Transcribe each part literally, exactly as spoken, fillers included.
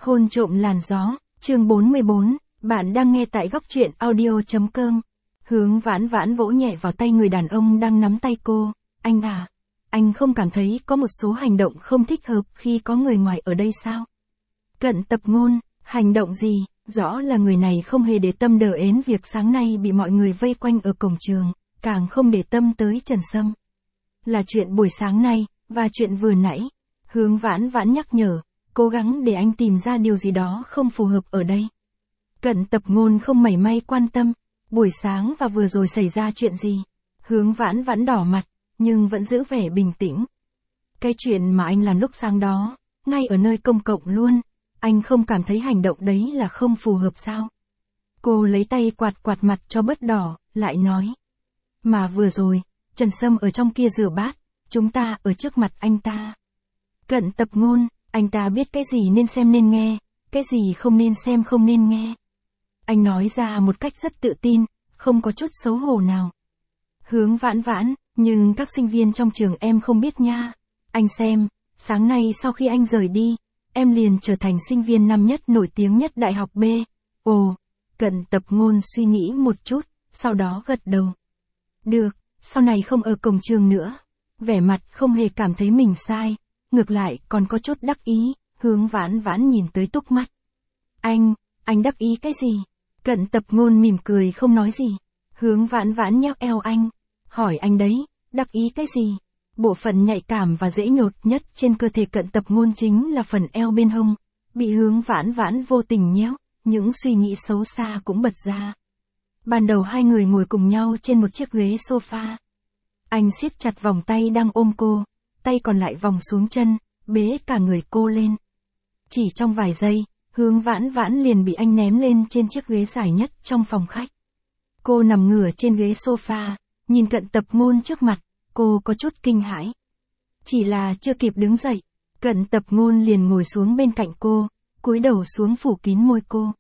Hôn trộm làn gió, chương bốn mươi bốn, bạn đang nghe tại góc truyện audio.com. Hướng Vãn Vãn vỗ nhẹ vào tay người đàn ông đang nắm tay cô, anh à, anh không cảm thấy có một số hành động không thích hợp khi có người ngoài ở đây sao? Cận Tập Ngôn, hành động gì? Rõ là người này không hề để tâm đờ ến việc sáng nay bị mọi người vây quanh ở cổng trường, càng không để tâm tới Trần Sâm. Là chuyện buổi sáng nay, và chuyện vừa nãy, Hướng Vãn Vãn nhắc nhở, cố gắng để anh tìm ra điều gì đó không phù hợp ở đây. Cận Tập Ngôn không mảy may quan tâm, buổi sáng và vừa rồi xảy ra chuyện gì. Hướng Vãn Vãn đỏ mặt, nhưng vẫn giữ vẻ bình tĩnh. Cái chuyện mà anh làm lúc sáng đó, ngay ở nơi công cộng luôn, anh không cảm thấy hành động đấy là không phù hợp sao? Cô lấy tay quạt quạt mặt cho bớt đỏ, lại nói. Mà vừa rồi, Trần Sâm ở trong kia rửa bát, chúng ta ở trước mặt anh ta. Cận Tập Ngôn, anh ta biết cái gì nên xem nên nghe, cái gì không nên xem không nên nghe. Anh nói ra một cách rất tự tin, không có chút xấu hổ nào. Hướng Vãn Vãn, nhưng các sinh viên trong trường em không biết nha. Anh xem, sáng nay sau khi anh rời đi, em liền trở thành sinh viên năm nhất nổi tiếng nhất đại học B. Ồ, Cận Tập Ngôn suy nghĩ một chút, sau đó gật đầu. Được, sau này không ở cổng trường nữa. Vẻ mặt không hề cảm thấy mình sai, ngược lại còn có chút đắc ý. Hướng Vãn Vãn nhìn tới Túc mắt. Anh, anh đắc ý cái gì? Cận Tập Ngôn mỉm cười không nói gì. Hướng Vãn Vãn nhéo eo anh, hỏi anh đấy, đắc ý cái gì? Bộ phận nhạy cảm và dễ nhột nhất trên cơ thể Cận Tập Ngôn chính là phần eo bên hông. Bị Hướng Vãn Vãn vô tình nhéo, những suy nghĩ xấu xa cũng bật ra. Ban đầu hai người ngồi cùng nhau trên một chiếc ghế sofa. Anh siết chặt vòng tay đang ôm cô, tay còn lại vòng xuống chân, bế cả người cô lên. Chỉ trong vài giây, Hướng Vãn Vãn liền bị anh ném lên trên chiếc ghế dài nhất trong phòng khách. Cô nằm ngửa trên ghế sofa, nhìn Cận Tập Ngôn trước mặt, cô có chút kinh hãi. Chỉ là chưa kịp đứng dậy, Cận Tập Ngôn liền ngồi xuống bên cạnh cô, cúi đầu xuống phủ kín môi cô.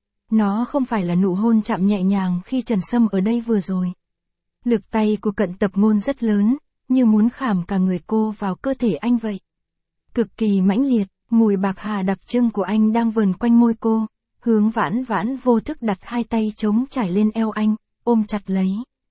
Nó không phải là nụ hôn chạm nhẹ nhàng khi Trần Sâm ở đây vừa rồi. Lực tay của Cận Tập Ngôn rất lớn, như muốn khảm cả người cô vào cơ thể anh vậy. Cực kỳ mãnh liệt, mùi bạc hà đặc trưng của anh đang vờn quanh môi cô. Hướng Vãn Vãn vô thức đặt hai tay trống trải lên eo anh, ôm chặt lấy.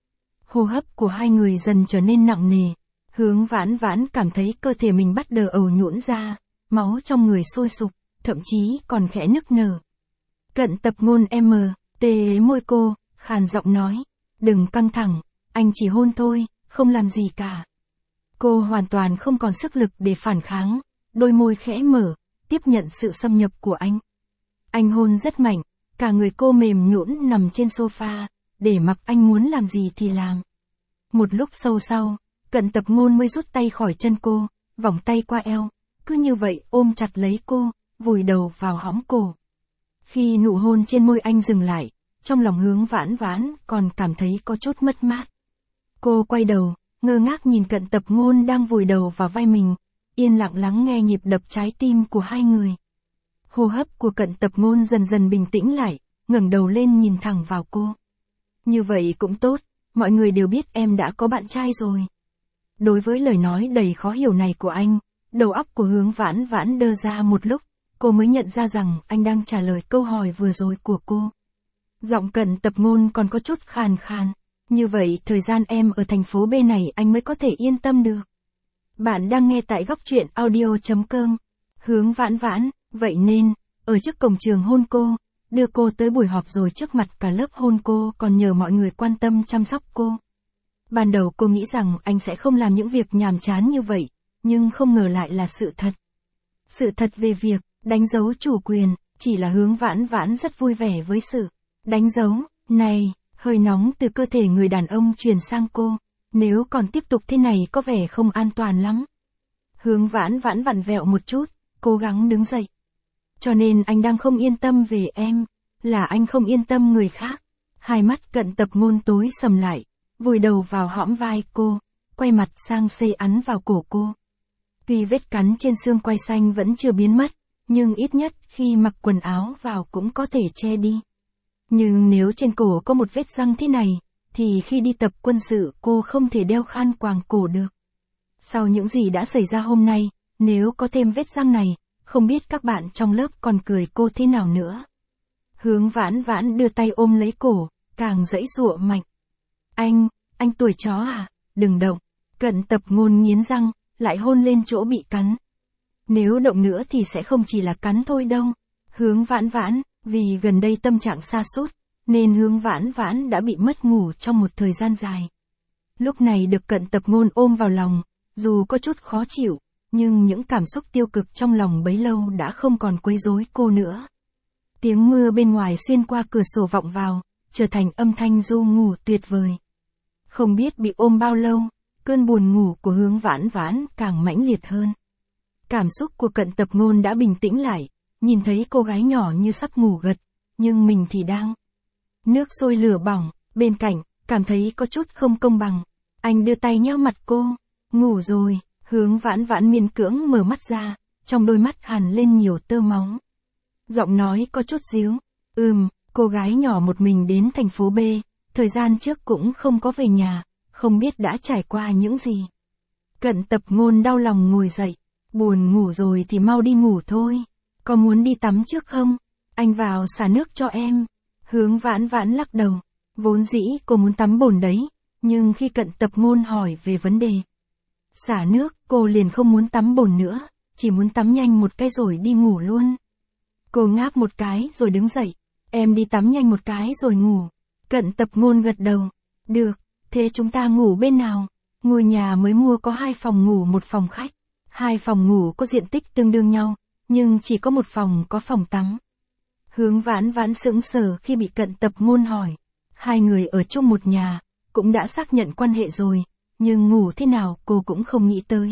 Hô hấp của hai người dần trở nên nặng nề. Hướng Vãn Vãn cảm thấy cơ thể mình bắt đầu ầu nhũn ra, máu trong người sôi sục, thậm chí còn khẽ nức nở. Cận Tập Ngôn em tê môi cô, khàn giọng nói, đừng căng thẳng, anh chỉ hôn thôi, không làm gì cả. Cô hoàn toàn không còn sức lực để phản kháng, đôi môi khẽ mở, tiếp nhận sự xâm nhập của anh. Anh hôn rất mạnh, cả người cô mềm nhũn nằm trên sofa, để mặc anh muốn làm gì thì làm. Một lúc sâu sau, Cận Tập Ngôn mới rút tay khỏi chân cô, vòng tay qua eo, cứ như vậy ôm chặt lấy cô, vùi đầu vào hõm cổ. Khi nụ hôn trên môi anh dừng lại, trong lòng Hướng Vãn Vãn còn cảm thấy có chút mất mát. Cô quay đầu, ngơ ngác nhìn Cận Tập Ngôn đang vùi đầu vào vai mình, yên lặng lắng nghe nhịp đập trái tim của hai người. Hô hấp của Cận Tập Ngôn dần dần bình tĩnh lại, ngẩng đầu lên nhìn thẳng vào cô. Như vậy cũng tốt, mọi người đều biết em đã có bạn trai rồi. Đối với lời nói đầy khó hiểu này của anh, đầu óc của Hướng Vãn Vãn đơ ra một lúc, cô mới nhận ra rằng anh đang trả lời câu hỏi vừa rồi của cô. Giọng Cận Tập Ngôn còn có chút khàn khàn. Như vậy thời gian em ở thành phố B này anh mới có thể yên tâm được. Bạn đang nghe tại góc truyện audio.com. Hướng Vãn Vãn, vậy nên, ở trước cổng trường hôn cô, đưa cô tới buổi họp rồi trước mặt cả lớp hôn cô còn nhờ mọi người quan tâm chăm sóc cô. Ban đầu cô nghĩ rằng anh sẽ không làm những việc nhàm chán như vậy, nhưng không ngờ lại là sự thật. Sự thật về việc đánh dấu chủ quyền, chỉ là Hướng Vãn Vãn rất vui vẻ với sự đánh dấu này. Hơi nóng từ cơ thể người đàn ông truyền sang cô, nếu còn tiếp tục thế này có vẻ không an toàn lắm. Hướng Vãn Vãn vặn vẹo một chút, cố gắng đứng dậy. Cho nên anh đang không yên tâm về em, là anh không yên tâm người khác. Hai mắt Cận Tập Ngôn tối sầm lại, vùi đầu vào hõm vai cô, quay mặt sang xây ắn vào cổ cô. Tuy vết cắn trên xương quai xanh vẫn chưa biến mất, nhưng ít nhất khi mặc quần áo vào cũng có thể che đi. Nhưng nếu trên cổ có một vết răng thế này, thì khi đi tập quân sự cô không thể đeo khăn quàng cổ được. Sau những gì đã xảy ra hôm nay, nếu có thêm vết răng này, không biết các bạn trong lớp còn cười cô thế nào nữa. Hướng Vãn Vãn đưa tay ôm lấy cổ, càng giãy giụa mạnh. Anh, anh tuổi chó à, đừng động. Cận Tập Ngôn nghiến răng, lại hôn lên chỗ bị cắn. Nếu động nữa thì sẽ không chỉ là cắn thôi đâu. Hướng Vãn Vãn, vì gần đây tâm trạng sa sút, nên Hướng Vãn Vãn đã bị mất ngủ trong một thời gian dài. Lúc này được Cận Tập Ngôn ôm vào lòng, dù có chút khó chịu, nhưng những cảm xúc tiêu cực trong lòng bấy lâu đã không còn quấy rối cô nữa. Tiếng mưa bên ngoài xuyên qua cửa sổ vọng vào, trở thành âm thanh ru ngủ tuyệt vời. Không biết bị ôm bao lâu, cơn buồn ngủ của Hướng Vãn Vãn càng mãnh liệt hơn. Cảm xúc của Cận Tập Ngôn đã bình tĩnh lại, nhìn thấy cô gái nhỏ như sắp ngủ gật, nhưng mình thì đang nước sôi lửa bỏng, bên cạnh, cảm thấy có chút không công bằng. Anh đưa tay nhéo mặt cô, ngủ rồi. Hướng Vãn Vãn miễn cưỡng mở mắt ra, trong đôi mắt hằn lên nhiều tơ máu. Giọng nói có chút díu. Ừm, cô gái nhỏ một mình đến thành phố B, thời gian trước cũng không có về nhà, không biết đã trải qua những gì. Cận Tập Ngôn đau lòng ngồi dậy. Buồn ngủ rồi thì mau đi ngủ thôi. Có muốn đi tắm trước không? Anh vào xả nước cho em. Hướng Vãn Vãn lắc đầu. Vốn dĩ cô muốn tắm bồn đấy, nhưng khi Cận Tập Ngôn hỏi về vấn đề xả nước, cô liền không muốn tắm bồn nữa, chỉ muốn tắm nhanh một cái rồi đi ngủ luôn. Cô ngáp một cái rồi đứng dậy. Em đi tắm nhanh một cái rồi ngủ. Cận Tập Ngôn gật đầu. Được, thế chúng ta ngủ bên nào? Ngôi nhà mới mua có hai phòng ngủ một phòng khách. Hai phòng ngủ có diện tích tương đương nhau, nhưng chỉ có một phòng có phòng tắm. Hướng Vãn Vãn sững sờ khi bị Cận Tập Ngôn hỏi. Hai người ở chung một nhà, cũng đã xác nhận quan hệ rồi, nhưng ngủ thế nào cô cũng không nghĩ tới.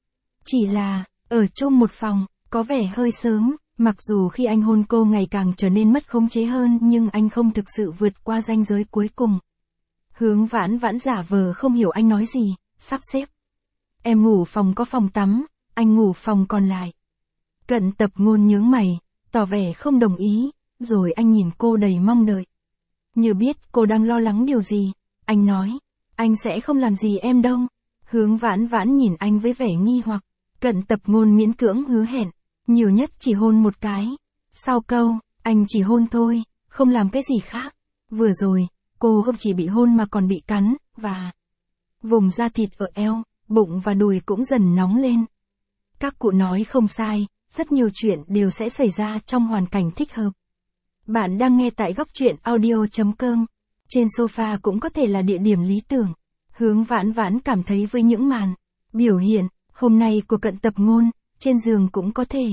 Chỉ là, ở chung một phòng, có vẻ hơi sớm, mặc dù khi anh hôn cô ngày càng trở nên mất khống chế hơn nhưng anh không thực sự vượt qua ranh giới cuối cùng. Hướng Vãn Vãn giả vờ không hiểu anh nói gì, sắp xếp. Em ngủ phòng có phòng tắm, anh ngủ phòng còn lại. Cận Tập Ngôn nhướng mày, tỏ vẻ không đồng ý, rồi anh nhìn cô đầy mong đợi. Như biết cô đang lo lắng điều gì, anh nói, anh sẽ không làm gì em đâu. Hướng Vãn Vãn nhìn anh với vẻ nghi hoặc. Cận Tập Ngôn miễn cưỡng hứa hẹn, nhiều nhất chỉ hôn một cái. Sau câu, anh chỉ hôn thôi, không làm cái gì khác. Vừa rồi, cô không chỉ bị hôn mà còn bị cắn, và vùng da thịt ở eo, bụng và đùi cũng dần nóng lên. Các cụ nói không sai, rất nhiều chuyện đều sẽ xảy ra trong hoàn cảnh thích hợp. Bạn đang nghe tại góc truyện audio chấm com. Trên sofa cũng có thể là địa điểm lý tưởng. Hướng Vãn Vãn cảm thấy với những màn biểu hiện hôm nay của Cận Tập Ngôn, trên giường cũng có thể.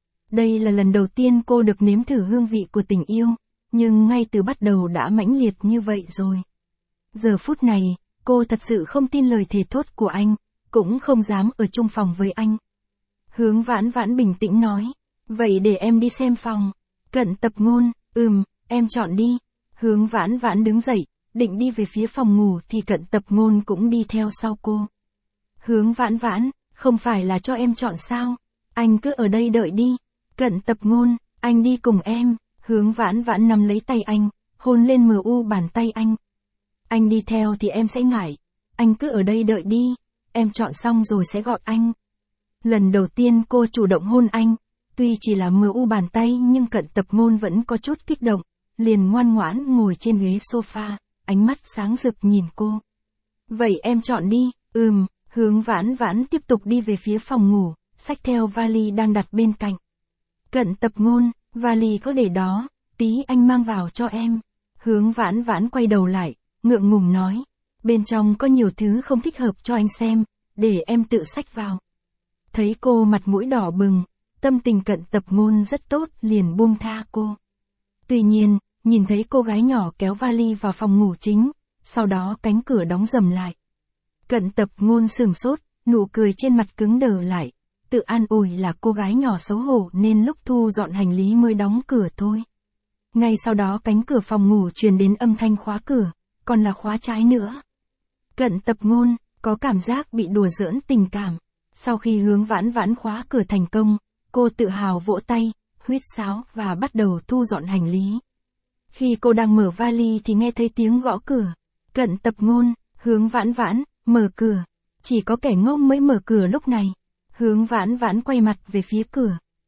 Đây là lần đầu tiên cô được nếm thử hương vị của tình yêu, nhưng ngay từ bắt đầu đã mãnh liệt như vậy rồi. Giờ phút này, cô thật sự không tin lời thề thốt của anh, cũng không dám ở chung phòng với anh. Hướng Vãn Vãn bình tĩnh nói, vậy để em đi xem phòng. Cận Tập Ngôn, ừm, em chọn đi. Hướng Vãn Vãn đứng dậy, định đi về phía phòng ngủ thì Cận Tập Ngôn cũng đi theo sau cô. Hướng Vãn Vãn, không phải là cho em chọn sao? Anh cứ ở đây đợi đi. Cận Tập Ngôn, anh đi cùng em. Hướng Vãn Vãn nắm lấy tay anh, hôn lên mờ u bàn tay anh. Anh đi theo thì em sẽ ngại. Anh cứ ở đây đợi đi. Em chọn xong rồi sẽ gọi anh. Lần đầu tiên cô chủ động hôn anh, tuy chỉ là mờ u bàn tay nhưng Cận Tập Ngôn vẫn có chút kích động, liền ngoan ngoãn ngồi trên ghế sofa, ánh mắt sáng rực nhìn cô. Vậy em chọn đi. Ừm. Hướng Vãn Vãn tiếp tục đi về phía phòng ngủ, xách theo vali đang đặt bên cạnh. Cận Tập Ngôn, vali có để đó, tí anh mang vào cho em. Hướng Vãn Vãn quay đầu lại, ngượng ngùng nói, bên trong có nhiều thứ không thích hợp cho anh xem, để em tự xách vào. Thấy cô mặt mũi đỏ bừng, tâm tình Cận Tập Ngôn rất tốt liền buông tha cô. Tuy nhiên, nhìn thấy cô gái nhỏ kéo vali vào phòng ngủ chính, sau đó cánh cửa đóng rầm lại. Cận Tập Ngôn sửng sốt, nụ cười trên mặt cứng đờ lại, tự an ủi là cô gái nhỏ xấu hổ nên lúc thu dọn hành lý mới đóng cửa thôi. Ngay sau đó cánh cửa phòng ngủ truyền đến âm thanh khóa cửa, còn là khóa trái nữa. Cận Tập Ngôn, có cảm giác bị đùa giỡn tình cảm. Sau khi Hướng Vãn Vãn khóa cửa thành công, cô tự hào vỗ tay, huýt sáo và bắt đầu thu dọn hành lý. Khi cô đang mở vali thì nghe thấy tiếng gõ cửa. Cận Tập Ngôn, Hướng Vãn Vãn, mở cửa. Chỉ có kẻ ngốc mới mở cửa lúc này. Hướng Vãn Vãn quay mặt về phía cửa.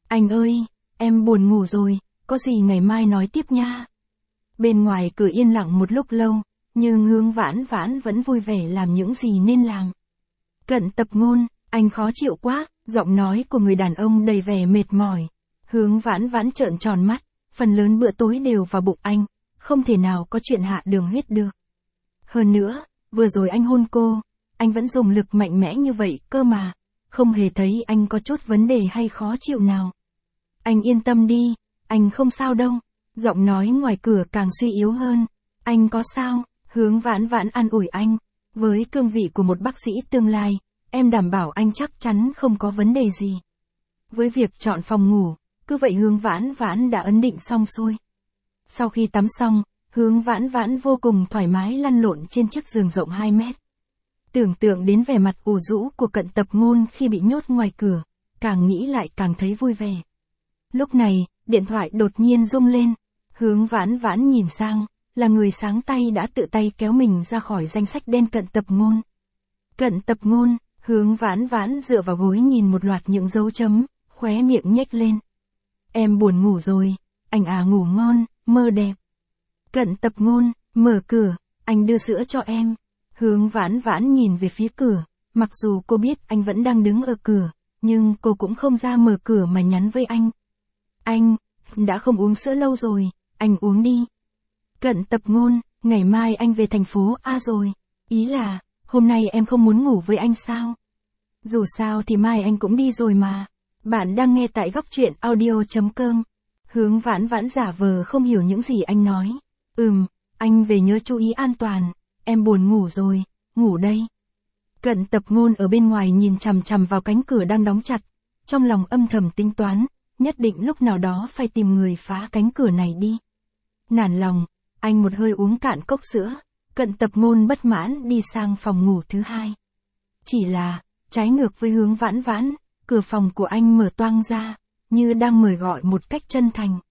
Anh ơi, em buồn ngủ rồi, có gì ngày mai nói tiếp nha. Bên ngoài cửa yên lặng một lúc lâu, nhưng Hướng Vãn Vãn vẫn vui vẻ làm những gì nên làm. Cận Tập Ngôn, anh khó chịu quá, giọng nói của người đàn ông đầy vẻ mệt mỏi. Hướng Vãn Vãn trợn tròn mắt, phần lớn bữa tối đều vào bụng anh, không thể nào có chuyện hạ đường huyết được. Hơn nữa, vừa rồi anh hôn cô, anh vẫn dùng lực mạnh mẽ như vậy cơ mà, không hề thấy anh có chút vấn đề hay khó chịu nào. Anh yên tâm đi, anh không sao đâu. Giọng nói ngoài cửa càng suy yếu hơn. Anh có sao? Hướng Vãn Vãn an ủi anh. Với cương vị của một bác sĩ tương lai, em đảm bảo anh chắc chắn không có vấn đề gì. Với việc chọn phòng ngủ, cứ vậy Hướng Vãn Vãn đã ấn định xong xuôi. Sau khi tắm xong, Hướng Vãn Vãn vô cùng thoải mái lăn lộn trên chiếc giường rộng hai mét. Tưởng tượng đến vẻ mặt ủ rũ của Cận Tập Ngôn khi bị nhốt ngoài cửa, càng nghĩ lại càng thấy vui vẻ. Lúc này, điện thoại đột nhiên rung lên. Hướng Vãn Vãn nhìn sang, là người sáng tay đã tự tay kéo mình ra khỏi danh sách đen Cận Tập Ngôn. Cận Tập Ngôn, Hướng Vãn Vãn dựa vào gối nhìn một loạt những dấu chấm, khóe miệng nhếch lên. Em buồn ngủ rồi, anh à ngủ ngon, mơ đẹp. Cận Tập Ngôn, mở cửa, anh đưa sữa cho em. Hướng Vãn Vãn nhìn về phía cửa, mặc dù cô biết anh vẫn đang đứng ở cửa, nhưng cô cũng không ra mở cửa mà nhắn với anh. Anh, đã không uống sữa lâu rồi, anh uống đi. Cận Tập Ngôn, ngày mai anh về thành phố A rồi. Ý là, hôm nay em không muốn ngủ với anh sao? Dù sao thì mai anh cũng đi rồi mà. Bạn đang nghe tại góc truyện audio chấm com. Hướng Vãn Vãn giả vờ không hiểu những gì anh nói. Ừm, anh về nhớ chú ý an toàn. Em buồn ngủ rồi, ngủ đây. Cận Tập Ngôn ở bên ngoài nhìn chằm chằm vào cánh cửa đang đóng chặt. Trong lòng âm thầm tính toán, nhất định lúc nào đó phải tìm người phá cánh cửa này đi. Nản lòng, anh một hơi uống cạn cốc sữa. Cận Tập Ngôn bất mãn đi sang phòng ngủ thứ hai. Chỉ là, trái ngược với Hướng Vãn Vãn, cửa phòng của anh mở toang ra, như đang mời gọi một cách chân thành.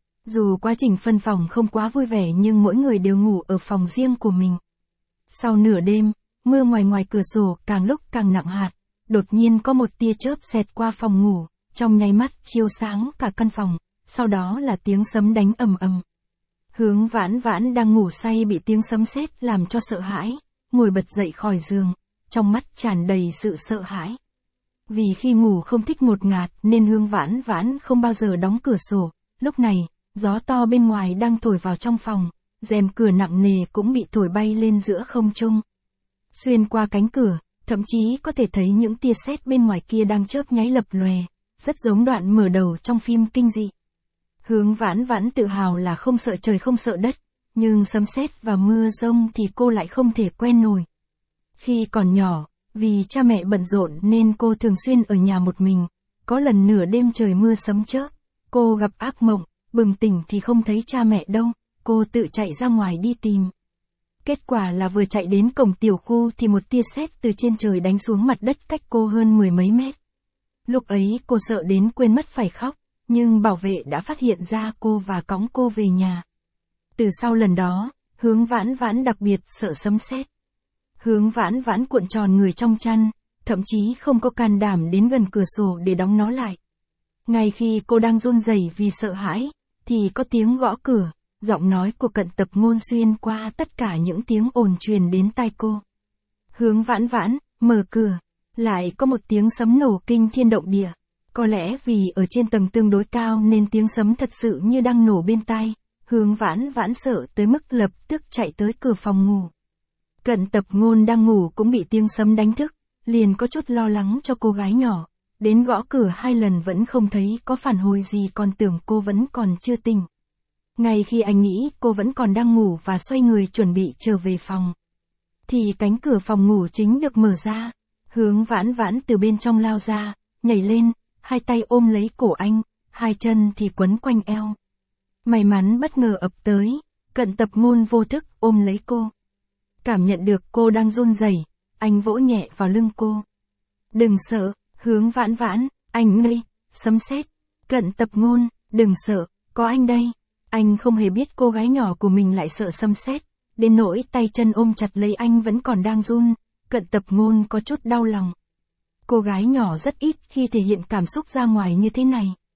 Dù quá trình phân phòng không quá vui vẻ nhưng mỗi người đều ngủ ở phòng riêng của mình. Sau nửa đêm, mưa ngoài ngoài cửa sổ càng lúc càng nặng hạt, đột nhiên có một tia chớp xẹt qua phòng ngủ, trong nháy mắt chiếu sáng cả căn phòng, sau đó là tiếng sấm đánh ầm ầm. Hướng Vãn Vãn đang ngủ say bị tiếng sấm sét làm cho sợ hãi, ngồi bật dậy khỏi giường, trong mắt tràn đầy sự sợ hãi. Vì khi ngủ không thích ngột ngạt nên Hướng Vãn Vãn không bao giờ đóng cửa sổ, lúc này, gió to bên ngoài đang thổi vào trong phòng, rèm cửa nặng nề cũng bị thổi bay lên giữa không trung. Xuyên qua cánh cửa, thậm chí có thể thấy những tia sét bên ngoài kia đang chớp nháy lập lòe, rất giống đoạn mở đầu trong phim kinh dị. Hướng Vãn Vãn tự hào là không sợ trời không sợ đất, nhưng sấm sét và mưa rông thì cô lại không thể quen nổi. Khi còn nhỏ, vì cha mẹ bận rộn nên cô thường xuyên ở nhà một mình, có lần nửa đêm trời mưa sấm chớp, cô gặp ác mộng, bừng tỉnh thì không thấy cha mẹ đâu, cô tự chạy ra ngoài đi tìm. Kết quả là vừa chạy đến cổng tiểu khu thì một tia sét từ trên trời đánh xuống mặt đất cách cô hơn mười mấy mét. Lúc ấy cô sợ đến quên mất phải khóc, nhưng bảo vệ đã phát hiện ra cô và cõng cô về nhà. Từ sau lần đó, Hướng Vãn Vãn đặc biệt sợ sấm sét. Hướng Vãn Vãn cuộn tròn người trong chăn, thậm chí không có can đảm đến gần cửa sổ để đóng nó lại. Ngay khi cô đang run rẩy vì sợ hãi, thì có tiếng gõ cửa, giọng nói của Cận Tập Ngôn xuyên qua tất cả những tiếng ồn truyền đến tai cô. Hướng Vãn Vãn, mở cửa, lại có một tiếng sấm nổ kinh thiên động địa. Có lẽ vì ở trên tầng tương đối cao nên tiếng sấm thật sự như đang nổ bên tai, Hướng Vãn Vãn sợ tới mức lập tức chạy tới cửa phòng ngủ. Cận Tập Ngôn đang ngủ cũng bị tiếng sấm đánh thức, liền có chút lo lắng cho cô gái nhỏ, đến gõ cửa hai lần vẫn không thấy có phản hồi gì còn tưởng cô vẫn còn chưa tỉnh. Ngay khi anh nghĩ cô vẫn còn đang ngủ và xoay người chuẩn bị trở về phòng, thì cánh cửa phòng ngủ chính được mở ra, Hướng Vãn Vãn từ bên trong lao ra, nhảy lên, hai tay ôm lấy cổ anh, hai chân thì quấn quanh eo. May mắn bất ngờ ập tới, Cận Tập Ngôn vô thức ôm lấy cô. Cảm nhận được cô đang run rẩy, anh vỗ nhẹ vào lưng cô. Đừng sợ, Hướng Vãn Vãn, anh đây, sấm sét. Cận Tập Ngôn, đừng sợ, có anh đây. Anh không hề biết cô gái nhỏ của mình lại sợ sấm sét, đến nỗi tay chân ôm chặt lấy anh vẫn còn đang run. Cận Tập Ngôn có chút đau lòng. Cô gái nhỏ rất ít khi thể hiện cảm xúc ra ngoài như thế này.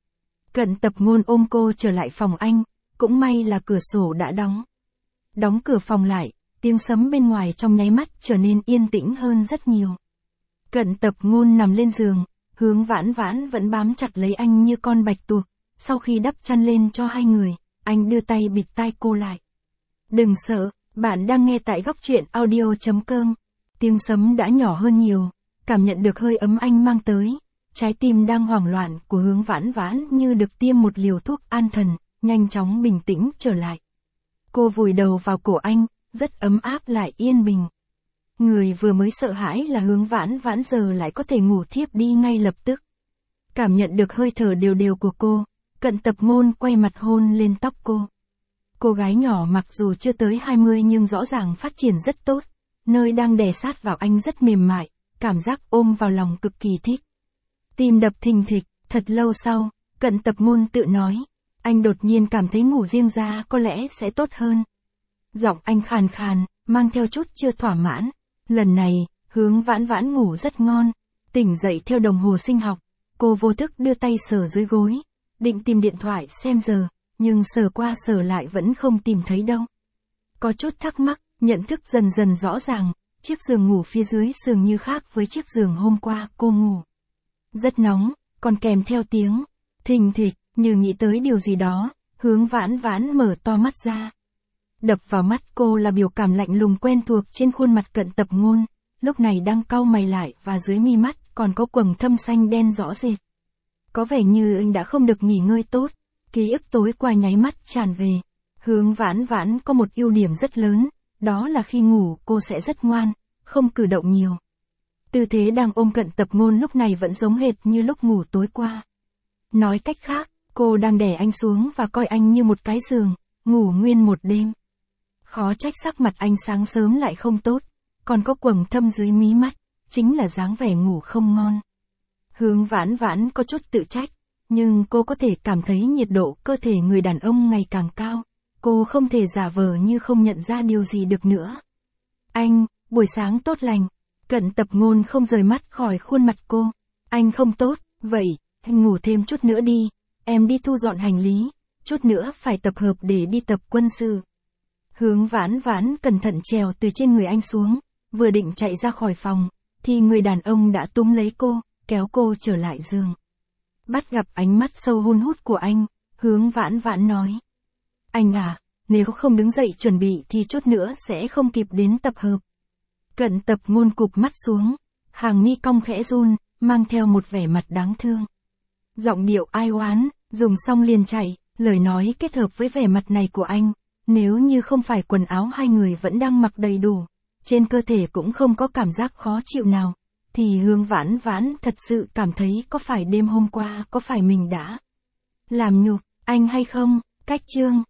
Cận Tập Ngôn ôm cô trở lại phòng anh, cũng may là cửa sổ đã đóng. Đóng cửa phòng lại, tiếng sấm bên ngoài trong nháy mắt trở nên yên tĩnh hơn rất nhiều. Cận Tập Ngôn nằm lên giường, Hướng Vãn Vãn vẫn bám chặt lấy anh như con bạch tuộc. Sau khi đắp chăn lên cho hai người, anh đưa tay bịt tai cô lại. Đừng sợ, bạn đang nghe tại góc truyện audio chấm com. Tiếng sấm đã nhỏ hơn nhiều, cảm nhận được hơi ấm anh mang tới. Trái tim đang hoảng loạn của Hướng Vãn Vãn như được tiêm một liều thuốc an thần, nhanh chóng bình tĩnh trở lại. Cô vùi đầu vào cổ anh, rất ấm áp lại yên bình. Người vừa mới sợ hãi là Hướng Vãn Vãn giờ lại có thể ngủ thiếp đi ngay lập tức. Cảm nhận được hơi thở đều đều của cô, Cận Tập Ngôn quay mặt hôn lên tóc cô. Cô gái nhỏ mặc dù chưa tới hai mươi nhưng rõ ràng phát triển rất tốt, nơi đang đè sát vào anh rất mềm mại, cảm giác ôm vào lòng cực kỳ thích. Tim đập thình thịch, thật lâu sau, Cận Tập Ngôn tự nói, anh đột nhiên cảm thấy ngủ riêng ra có lẽ sẽ tốt hơn. Giọng anh khàn khàn, mang theo chút chưa thỏa mãn. Lần này, Hướng Vãn Vãn ngủ rất ngon. Tỉnh dậy theo đồng hồ sinh học, cô vô thức đưa tay sờ dưới gối, định tìm điện thoại xem giờ, nhưng sờ qua sờ lại vẫn không tìm thấy đâu. Có chút thắc mắc, nhận thức dần dần rõ ràng, chiếc giường ngủ phía dưới dường như khác với chiếc giường hôm qua cô ngủ. Rất nóng, còn kèm theo tiếng thình thịch, như nghĩ tới điều gì đó, Hướng Vãn Vãn mở to mắt ra. Đập vào mắt cô là biểu cảm lạnh lùng quen thuộc trên khuôn mặt Cận Tập Ngôn, lúc này đang cau mày lại và dưới mi mắt còn có quầng thâm xanh đen rõ rệt. Có vẻ như anh đã không được nghỉ ngơi tốt, ký ức tối qua nháy mắt tràn về. Hướng Vãn Vãn có một ưu điểm rất lớn, đó là khi ngủ cô sẽ rất ngoan, không cử động nhiều. Tư thế đang ôm Cận Tập Ngôn lúc này vẫn giống hệt như lúc ngủ tối qua. Nói cách khác, cô đang đè anh xuống và coi anh như một cái giường, ngủ nguyên một đêm. Khó trách sắc mặt anh sáng sớm lại không tốt, còn có quầng thâm dưới mí mắt, chính là dáng vẻ ngủ không ngon. Hướng Vãn Vãn có chút tự trách, nhưng cô có thể cảm thấy nhiệt độ cơ thể người đàn ông ngày càng cao. Cô không thể giả vờ như không nhận ra điều gì được nữa. Anh, buổi sáng tốt lành. Cận Tập Ngôn không rời mắt khỏi khuôn mặt cô. Anh không tốt, vậy, anh ngủ thêm chút nữa đi. Em đi thu dọn hành lý, chút nữa phải tập hợp để đi tập quân sự. Hướng Vãn Vãn cẩn thận trèo từ trên người anh xuống, vừa định chạy ra khỏi phòng, thì người đàn ông đã túm lấy cô, kéo cô trở lại giường. Bắt gặp ánh mắt sâu hun hút của anh, Hướng Vãn Vãn nói. Anh à, nếu không đứng dậy chuẩn bị thì chút nữa sẽ không kịp đến tập hợp. Cận Tập Ngôn cụp mắt xuống, hàng mi cong khẽ run, mang theo một vẻ mặt đáng thương. Giọng điệu ai oán, dùng xong liền chạy, lời nói kết hợp với vẻ mặt này của anh, nếu như không phải quần áo hai người vẫn đang mặc đầy đủ, trên cơ thể cũng không có cảm giác khó chịu nào, thì Hướng Vãn Vãn thật sự cảm thấy có phải đêm hôm qua có phải mình đã làm nhục anh hay không. Cách chương